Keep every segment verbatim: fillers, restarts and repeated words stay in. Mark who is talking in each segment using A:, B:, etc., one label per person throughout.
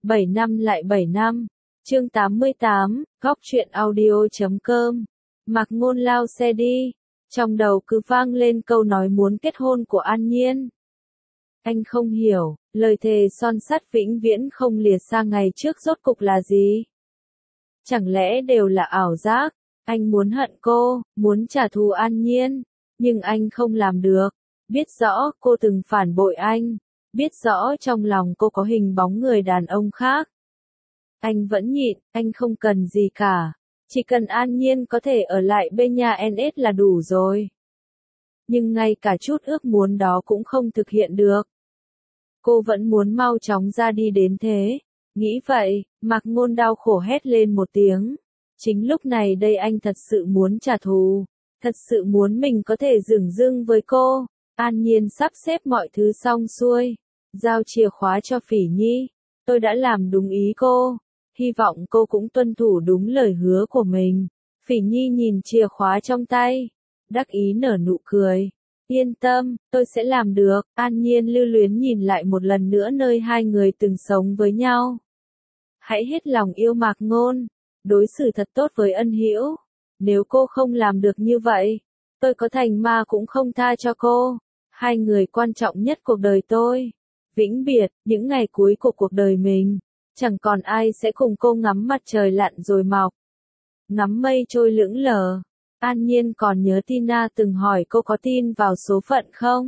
A: bảy năm lại bảy năm. Chương tám mươi tám, góc truyện audio chấm com. Mạc Ngôn lao xe đi, trong đầu cứ vang lên câu nói muốn kết hôn của An Nhiên. Anh không hiểu, lời thề son sắt vĩnh viễn không lìa xa ngày trước rốt cục là gì? Chẳng lẽ đều là ảo giác? Anh muốn hận cô, muốn trả thù An Nhiên, nhưng anh không làm được. Biết rõ cô từng phản bội anh, biết rõ trong lòng cô có hình bóng người đàn ông khác. Anh vẫn nhịn, anh không cần gì cả. Chỉ cần An Nhiên có thể ở lại bên nhà en ét là đủ rồi. Nhưng ngay cả chút ước muốn đó cũng không thực hiện được. Cô vẫn muốn mau chóng ra đi đến thế. Nghĩ vậy, Mạc Ngôn đau khổ hét lên một tiếng. Chính lúc này đây anh thật sự muốn trả thù. Thật sự muốn mình có thể dửng dưng với cô. An Nhiên sắp xếp mọi thứ xong xuôi. Giao chìa khóa cho Phỉ Nhi. Tôi đã làm đúng ý cô. Hy vọng cô cũng tuân thủ đúng lời hứa của mình. Phỉ Nhi nhìn chìa khóa trong tay. Đắc ý nở nụ cười. Yên tâm, tôi sẽ làm được. An Nhiên lưu luyến nhìn lại một lần nữa nơi hai người từng sống với nhau. Hãy hết lòng yêu Mạc Ngôn. Đối xử thật tốt với Ân Hữu. Nếu cô không làm được như vậy, tôi có thành ma cũng không tha cho cô. Hai người quan trọng nhất cuộc đời tôi. Vĩnh biệt, những ngày cuối của cuộc đời mình. Chẳng còn ai sẽ cùng cô ngắm mặt trời lặn rồi mọc. Ngắm mây trôi lững lờ. An Nhiên còn nhớ Tina từng hỏi cô có tin vào số phận không?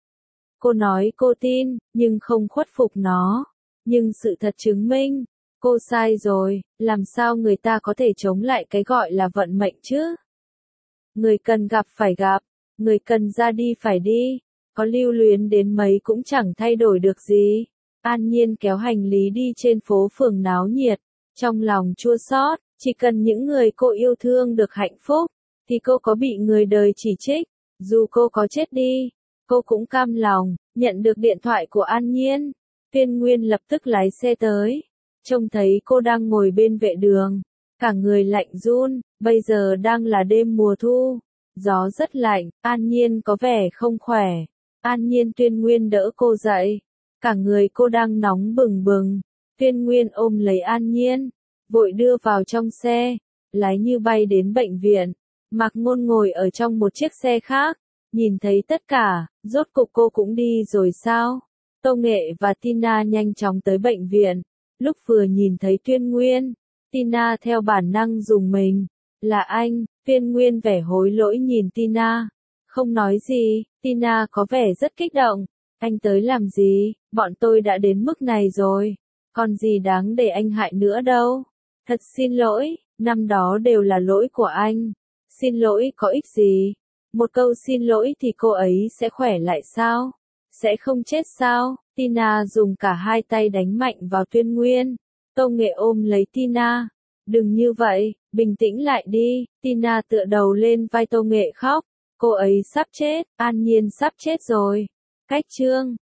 A: Cô nói cô tin, nhưng không khuất phục nó. Nhưng sự thật chứng minh, cô sai rồi, làm sao người ta có thể chống lại cái gọi là vận mệnh chứ? Người cần gặp phải gặp, người cần ra đi phải đi, có lưu luyến đến mấy cũng chẳng thay đổi được gì. An Nhiên kéo hành lý đi trên phố phường náo nhiệt, trong lòng chua xót, chỉ cần những người cô yêu thương được hạnh phúc, thì cô có bị người đời chỉ trích, dù cô có chết đi, cô cũng cam lòng. Nhận được điện thoại của An Nhiên, Tuyên Nguyên lập tức lái xe tới, trông thấy cô đang ngồi bên vệ đường, cả người lạnh run, bây giờ đang là đêm mùa thu, gió rất lạnh, An Nhiên có vẻ không khỏe. An Nhiên Tuyên Nguyên đỡ cô dậy, cả người cô đang nóng bừng bừng, Tuyên Nguyên ôm lấy An Nhiên, vội đưa vào trong xe, lái như bay đến bệnh viện. Mạc Ngôn ngồi ở trong một chiếc xe khác, nhìn thấy tất cả, rốt cục cô cũng đi rồi sao? Tô Nghệ và Tina nhanh chóng tới bệnh viện, lúc vừa nhìn thấy Tuyên Nguyên, Tina theo bản năng dùng mình, là anh. Tuyên Nguyên vẻ hối lỗi nhìn Tina, không nói gì. Tina có vẻ rất kích động, anh tới làm gì, bọn tôi đã đến mức này rồi, còn gì đáng để anh hại nữa đâu. Thật xin lỗi, năm đó đều là lỗi của anh. Xin lỗi có ích gì? Một câu xin lỗi thì cô ấy sẽ khỏe lại sao? Sẽ không chết sao? Tina dùng cả hai tay đánh mạnh vào Tuyên Nguyên. Tô Nghệ ôm lấy Tina. Đừng như vậy, bình tĩnh lại đi. Tina tựa đầu lên vai Tô Nghệ khóc. Cô ấy sắp chết, An Nhiên sắp chết rồi. Cách chương